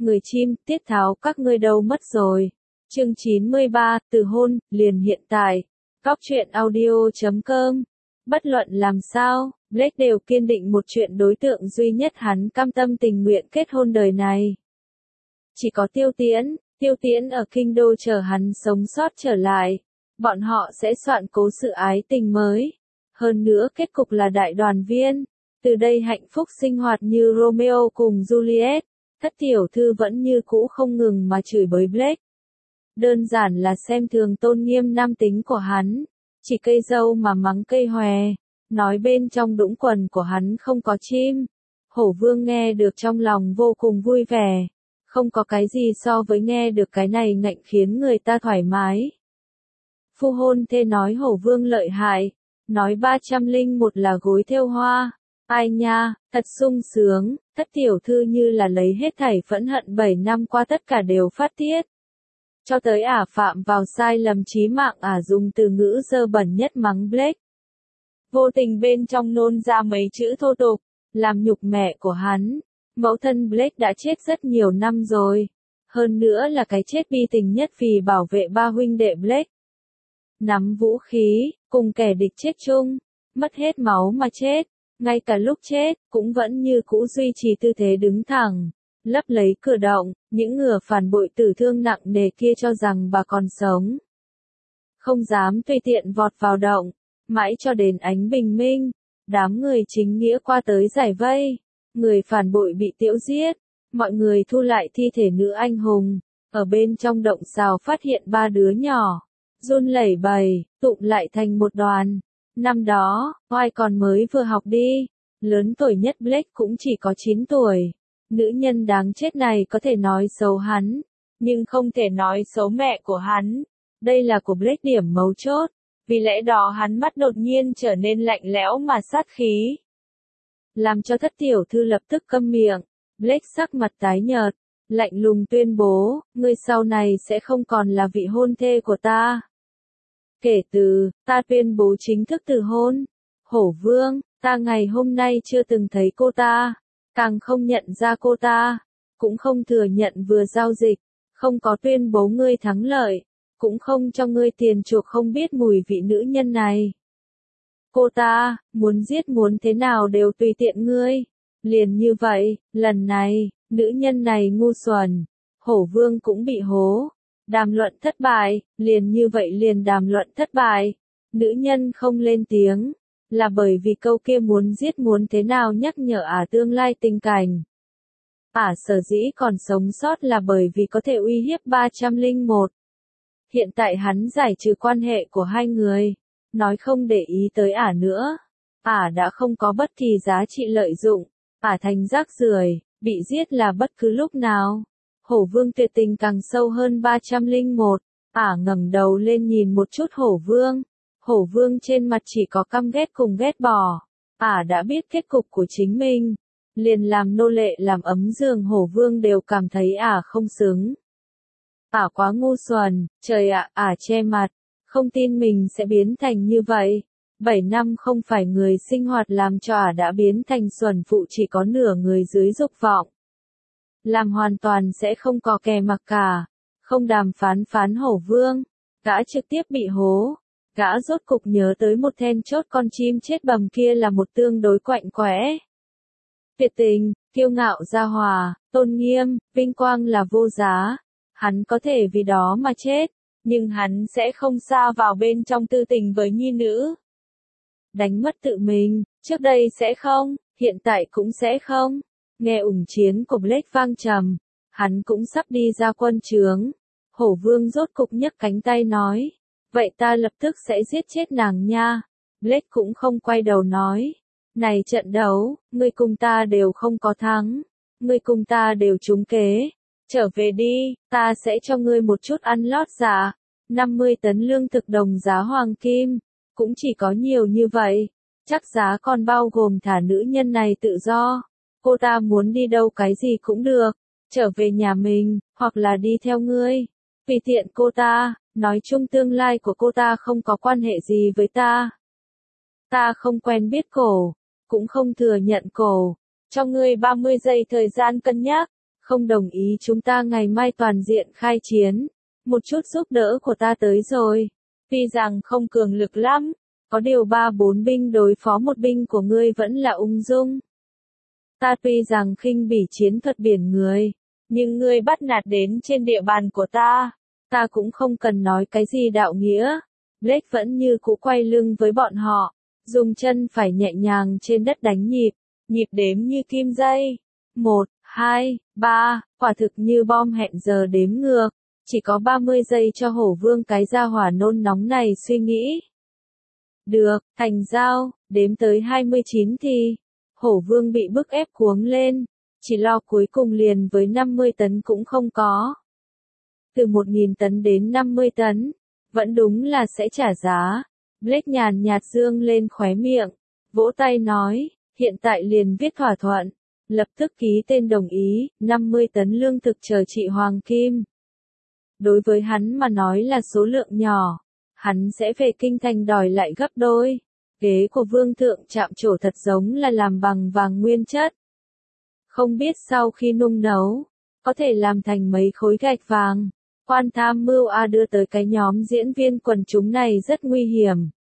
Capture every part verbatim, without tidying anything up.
người chim, tiết tháo các ngươi đâu mất rồi. Chương chín mươi ba, từ hôn, liền hiện tại. Góc truyện audio chấm com. Bất luận làm sao, Blake đều kiên định một chuyện đối tượng duy nhất hắn cam tâm tình nguyện kết hôn đời này. Chỉ có Tiêu Tiễn, Tiêu Tiễn ở kinh đô chờ hắn sống sót trở lại. Bọn họ sẽ soạn cố sự ái tình mới. Hơn nữa kết cục là đại đoàn viên. Từ đây hạnh phúc sinh hoạt như Romeo cùng Juliet. Thất tiểu thư vẫn như cũ không ngừng mà chửi bới Blake. Đơn giản là xem thường tôn nghiêm nam tính của hắn. Chỉ cây dâu mà mắng cây hòe. Nói bên trong đũng quần của hắn không có chim. Hổ vương nghe được trong lòng vô cùng vui vẻ. Không có cái gì so với nghe được cái này ngạnh khiến người ta thoải mái. Phu hôn thê nói hổ vương lợi hại. Nói ba trăm linh một là gối thêu hoa. Ai nha, thật sung sướng, thất tiểu thư như là lấy hết thảy phẫn hận bảy năm qua tất cả đều phát tiết. Cho tới ả phạm vào sai lầm chí mạng ả dùng từ ngữ dơ bẩn nhất mắng Blake. Vô tình bên trong nôn ra mấy chữ thô tục, làm nhục mẹ của hắn. Mẫu thân Blake đã chết rất nhiều năm rồi. Hơn nữa là cái chết bi tình nhất vì bảo vệ ba huynh đệ Blake. Nắm vũ khí, cùng kẻ địch chết chung, mất hết máu mà chết. Ngay cả lúc chết, cũng vẫn như cũ duy trì tư thế đứng thẳng, lấp lấy cửa động, những ngừa phản bội tử thương nặng nề kia cho rằng bà còn sống. Không dám tùy tiện vọt vào động, mãi cho đến ánh bình minh, đám người chính nghĩa qua tới giải vây, người phản bội bị tiễu giết, mọi người thu lại thi thể nữ anh hùng, ở bên trong động xào phát hiện ba đứa nhỏ, run lẩy bẩy, tụm lại thành một đoàn. Năm đó, oai còn mới vừa học đi, lớn tuổi nhất Blake cũng chỉ có chín tuổi. Nữ nhân đáng chết này có thể nói xấu hắn, nhưng không thể nói xấu mẹ của hắn. Đây là của Blake điểm mấu chốt, vì lẽ đó hắn mắt đột nhiên trở nên lạnh lẽo mà sát khí. Làm cho thất tiểu thư lập tức câm miệng, Blake sắc mặt tái nhợt, lạnh lùng tuyên bố, ngươi sau này sẽ không còn là vị hôn thê của ta. Kể từ, ta tuyên bố chính thức từ hôn. Hổ vương, ta ngày hôm nay chưa từng thấy cô ta, càng không nhận ra cô ta, cũng không thừa nhận vừa giao dịch, không có tuyên bố ngươi thắng lợi, cũng không cho ngươi tiền chuộc không biết mùi vị nữ nhân này. Cô ta, muốn giết muốn thế nào đều tùy tiện ngươi. Liền như vậy, lần này, nữ nhân này ngu xuẩn, hổ vương cũng bị hố. Đàm luận thất bại, liền như vậy liền đàm luận thất bại. Nữ nhân không lên tiếng, là bởi vì câu kia muốn giết muốn thế nào nhắc nhở ả tương lai tình cảnh. Ả sở dĩ còn sống sót là bởi vì có thể uy hiếp ba trăm linh một. Hiện tại hắn giải trừ quan hệ của hai người, nói không để ý tới ả nữa. Ả đã không có bất kỳ giá trị lợi dụng, ả thành rác rưởi, bị giết là bất cứ lúc nào. Hổ vương tuyệt tình càng sâu hơn ba trăm linh một, ả ngẩng đầu lên nhìn một chút hổ vương. Hổ vương trên mặt chỉ có căm ghét cùng ghét bỏ. Ả đã biết kết cục của chính mình. Liền làm nô lệ làm ấm giường hổ vương đều cảm thấy ả không xứng. Ả quá ngu xuẩn, trời ạ, ả che mặt. Không tin mình sẽ biến thành như vậy. Bảy năm không phải người sinh hoạt làm cho ả đã biến thành xuẩn phụ chỉ có nửa người dưới dục vọng. Làm hoàn toàn sẽ không có kè mặc cả, không đàm phán phán hổ vương, gã trực tiếp bị hố, gã rốt cục nhớ tới một then chốt con chim chết bầm kia là một tương đối quạnh quẽ. Tuyệt tình, kiêu ngạo gia hòa, tôn nghiêm, vinh quang là vô giá, hắn có thể vì đó mà chết, nhưng hắn sẽ không sa vào bên trong tư tình với nhi nữ. Đánh mất tự mình, trước đây sẽ không, hiện tại cũng sẽ không. Nghe ủng chiến của Blake vang trầm, hắn cũng sắp đi ra quân trướng. Hổ vương rốt cục nhấc cánh tay nói, vậy ta lập tức sẽ giết chết nàng nha. Blake cũng không quay đầu nói, này trận đấu, ngươi cùng ta đều không có thắng, ngươi cùng ta đều trúng kế. Trở về đi, ta sẽ cho ngươi một chút ăn lót dạ, năm mươi tấn lương thực đồng giá hoàng kim, cũng chỉ có nhiều như vậy, chắc giá còn bao gồm thả nữ nhân này tự do. Cô ta muốn đi đâu cái gì cũng được, trở về nhà mình, hoặc là đi theo ngươi. Vì tiện cô ta, nói chung tương lai của cô ta không có quan hệ gì với ta. Ta không quen biết cổ, cũng không thừa nhận cổ. Cho ngươi ba mươi giây thời gian cân nhắc, Không đồng ý chúng ta ngày mai toàn diện khai chiến. Một chút giúp đỡ của ta tới rồi. Tuy rằng không cường lực lắm, có điều ba bốn binh đối phó một binh của ngươi vẫn là ung dung. Ta tuy rằng khinh bỉ chiến thuật biển người, nhưng ngươi bắt nạt đến trên địa bàn của ta, ta cũng không cần nói cái gì đạo nghĩa. Blake vẫn như cũ quay lưng với bọn họ, dùng chân phải nhẹ nhàng trên đất đánh nhịp, nhịp đếm như kim dây. Một, hai, ba, quả thực như bom hẹn giờ đếm ngược. Chỉ có ba mươi giây cho hổ vương cái gia hỏa nôn nóng này suy nghĩ. Được, thành giao, đếm tới hai mươi chín thì, hổ vương bị bức ép cuống lên, chỉ lo cuối cùng liền với năm mươi tấn cũng không có. Từ một nghìn tấn đến năm mươi tấn, vẫn đúng là sẽ trả giá. Blake nhàn nhạt dương lên khóe miệng, vỗ tay nói, hiện tại liền viết thỏa thuận, lập tức ký tên đồng ý, năm mươi tấn lương thực chờ chị Hoàng Kim. Đối với hắn mà nói là số lượng nhỏ, hắn sẽ về kinh thành đòi lại gấp đôi. Ghế của vương thượng chạm trổ thật giống là làm bằng vàng nguyên chất. Không biết sau khi nung nấu, có thể làm thành mấy khối gạch vàng. Quan tham mưu A đưa tới cái nhóm diễn viên quần chúng này rất nguy hiểm.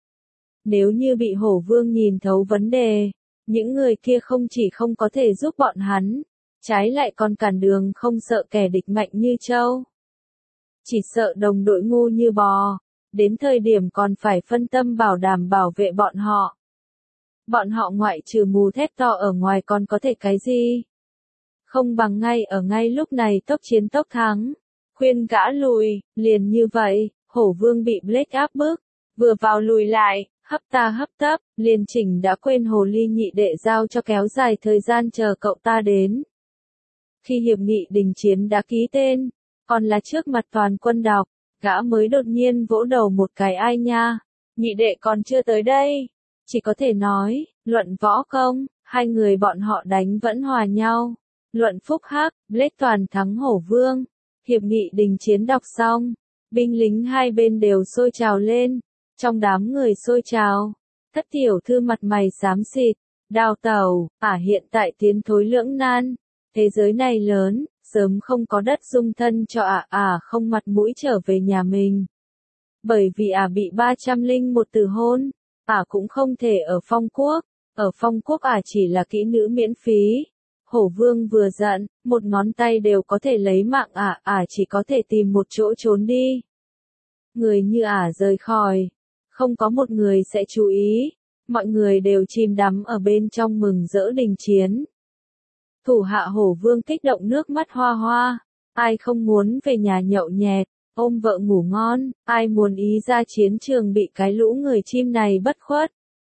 Nếu như bị hổ vương nhìn thấu vấn đề, những người kia không chỉ không có thể giúp bọn hắn, trái lại còn cản đường không sợ kẻ địch mạnh như trâu. Chỉ sợ đồng đội ngu như bò, đến thời điểm còn phải phân tâm bảo đảm bảo vệ bọn họ. Bọn họ ngoại trừ mù thét to ở ngoài còn có thể cái gì? Không bằng ngay ở ngay lúc này tốc chiến tốc thắng. Khuyên gã lùi, liền như vậy, hổ vương bị Blake áp bức, vừa vào lùi lại, hấp ta hấp tấp, liền chỉnh đã quên hồ ly nhị đệ giao cho kéo dài thời gian chờ cậu ta đến. Khi hiệp nghị đình chiến đã ký tên, còn là trước mặt toàn quân đọc, gã mới đột nhiên vỗ đầu một cái ai nha, nhị đệ còn chưa tới đây, chỉ có thể nói, luận võ công, hai người bọn họ đánh vẫn hòa nhau, luận phúc hắc, Blake toàn thắng hổ vương. Hiệp nghị đình chiến đọc xong, binh lính hai bên đều sôi trào lên, trong đám người sôi trào, thất tiểu thư mặt mày xám xịt, đào tẩu, ả hiện tại tiến thối lưỡng nan, thế giới này lớn, sớm không có đất dung thân cho ả ả không mặt mũi trở về nhà mình. Bởi vì ả bị ba trăm linh một từ hôn, ả cũng không thể ở phong quốc, ở phong quốc ả chỉ là kỹ nữ miễn phí. Hổ vương vừa giận, một ngón tay đều có thể lấy mạng ả, ả chỉ có thể tìm một chỗ trốn đi. Người như ả rời khỏi, không có một người sẽ chú ý, mọi người đều chìm đắm ở bên trong mừng rỡ đình chiến. Thủ hạ hổ vương kích động nước mắt hoa hoa, ai không muốn về nhà nhậu nhẹt, ôm vợ ngủ ngon, ai muốn ý ra chiến trường bị cái lũ người chim này bất khuất.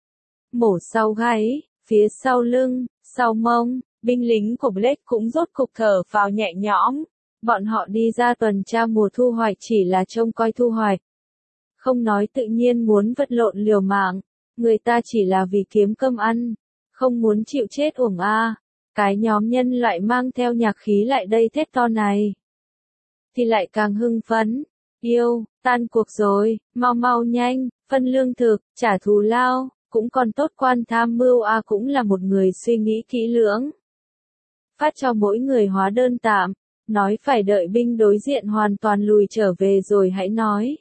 Mổ sau gáy, phía sau lưng, sau mông. Binh lính của Blake cũng rốt cục thở vào nhẹ nhõm. Bọn họ đi ra tuần tra mùa thu hoạch chỉ là trông coi thu hoạch. Không nói tự nhiên muốn vật lộn liều mạng. Người ta chỉ là vì kiếm cơm ăn. Không muốn chịu chết uổng a. Cái nhóm nhân loại mang theo nhạc khí lại đây thét to này. Thì lại càng hưng phấn. Yêu, tan cuộc rồi, mau mau nhanh, phân lương thực, trả thù lao. Cũng còn tốt quan tham mưu a cũng là một người suy nghĩ kỹ lưỡng. Phát cho mỗi người hóa đơn tạm, nói phải đợi binh đối diện hoàn toàn lùi trở về rồi hãy nói.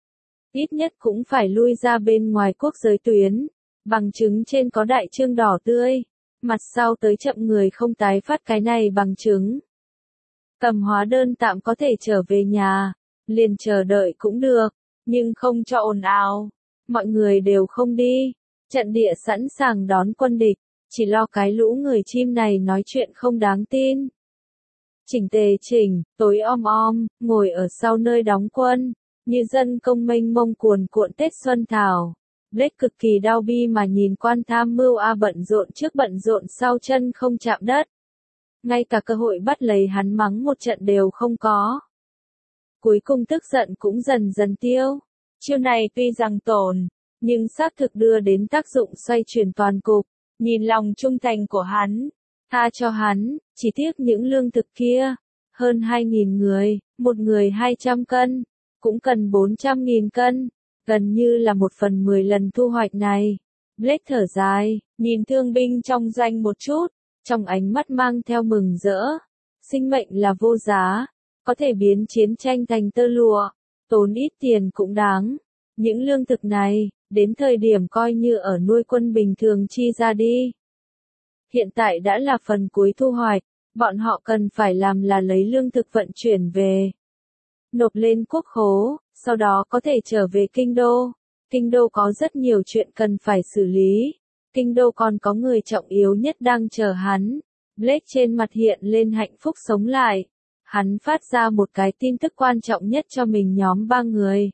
Ít nhất cũng phải lui ra bên ngoài quốc giới tuyến, bằng chứng trên có đại chương đỏ tươi, mặt sau tới chậm người không tái phát cái này bằng chứng. Cầm hóa đơn tạm có thể trở về nhà, liền chờ đợi cũng được, nhưng không cho ồn ào, mọi người đều không đi, trận địa sẵn sàng đón quân địch. Chỉ lo cái lũ người chim này nói chuyện không đáng tin. Chỉnh tề chỉnh, tối om om, ngồi ở sau nơi đóng quân, như dân công mênh mông cuồn cuộn Tết Xuân Thảo. Blake cực kỳ đau bi mà nhìn quan tham mưu A bận rộn trước bận rộn sau chân không chạm đất. Ngay cả cơ hội bắt lấy hắn mắng một trận đều không có. Cuối cùng tức giận cũng dần dần tiêu. Chiêu này tuy rằng tổn, nhưng xác thực đưa đến tác dụng xoay chuyển toàn cục. Nhìn lòng trung thành của hắn, tha cho hắn, chỉ tiếc những lương thực kia, hơn hai nghìn người, một người hai trăm cân, cũng cần bốn trăm nghìn cân, gần như là một phần mười lần thu hoạch này. Blake thở dài, nhìn thương binh trong doanh một chút, trong ánh mắt mang theo mừng rỡ. sinh mệnh là vô giá, có thể biến chiến tranh thành tơ lụa, tốn ít tiền cũng đáng. Những lương thực này, đến thời điểm coi như ở nuôi quân bình thường chi ra đi. Hiện tại đã là phần cuối thu hoạch, bọn họ cần phải làm là lấy lương thực vận chuyển về, nộp lên quốc khố, sau đó có thể trở về kinh đô. Kinh đô có rất nhiều chuyện cần phải xử lý. Kinh đô còn có người trọng yếu nhất đang chờ hắn. Blake trên mặt hiện lên hạnh phúc sống lại. Hắn phát ra một cái tin tức quan trọng nhất cho mình nhóm ba người.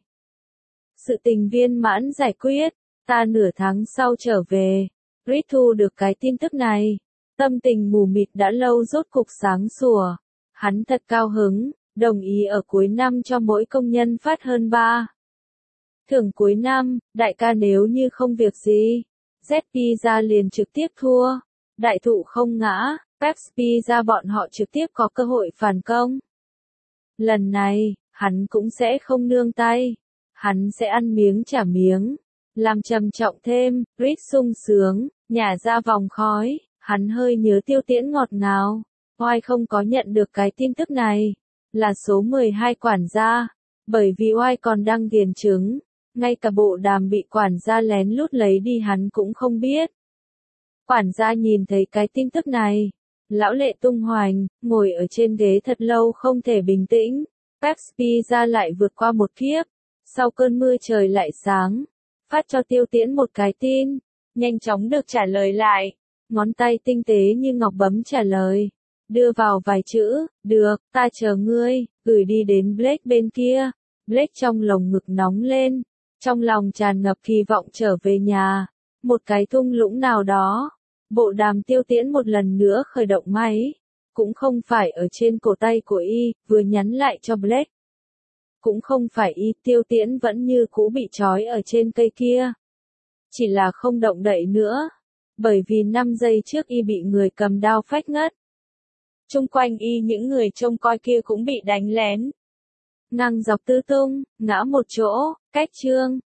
Sự tình viên mãn giải quyết, ta nửa tháng sau trở về. Reed thu được cái tin tức này. Tâm tình mù mịt đã lâu rốt cục sáng sủa. Hắn thật cao hứng, đồng ý ở cuối năm cho mỗi công nhân phát hơn ba thưởng cuối năm. Đại ca nếu như không việc gì, Z Pizza liền trực tiếp thua. Đại thụ không ngã, Pepsi Pizza bọn họ trực tiếp có cơ hội phản công. Lần này, hắn cũng sẽ không nương tay. Hắn sẽ ăn miếng trả miếng. Làm trầm trọng thêm, Reed sung sướng, nhả ra vòng khói. Hắn hơi nhớ Tiêu Tiễn ngọt ngào. Oai không có nhận được cái tin tức này. Là số mười hai quản gia. Bởi vì Oai còn đang điền trứng. Ngay cả bộ đàm bị quản gia lén lút lấy đi hắn cũng không biết. Quản gia nhìn thấy cái tin tức này. Lão lệ tung hoành, ngồi ở trên ghế thật lâu không thể bình tĩnh. Pepsi ra lại vượt qua một kiếp. Sau cơn mưa trời lại sáng. Phát cho Tiêu Tiễn một cái tin. Nhanh chóng được trả lời lại. Ngón tay tinh tế như ngọc bấm trả lời. Đưa vào vài chữ, được, ta chờ ngươi, gửi đi đến Blake bên kia. Blake trong lồng ngực nóng lên. Trong lòng tràn ngập kỳ vọng trở về nhà. Một cái thung lũng nào đó. Bộ đàm Tiêu Tiễn một lần nữa khởi động máy. Cũng không phải ở trên cổ tay của y, vừa nhắn lại cho Blake. Cũng không phải y, Tiêu Tiễn vẫn như cũ bị trói ở trên cây kia. Chỉ là không động đậy nữa. Bởi vì năm giây trước y bị người cầm đao phách ngất. Chung quanh y những người trông coi kia cũng bị đánh lén. Ngang dọc tứ tung, ngã một chỗ, cách chương.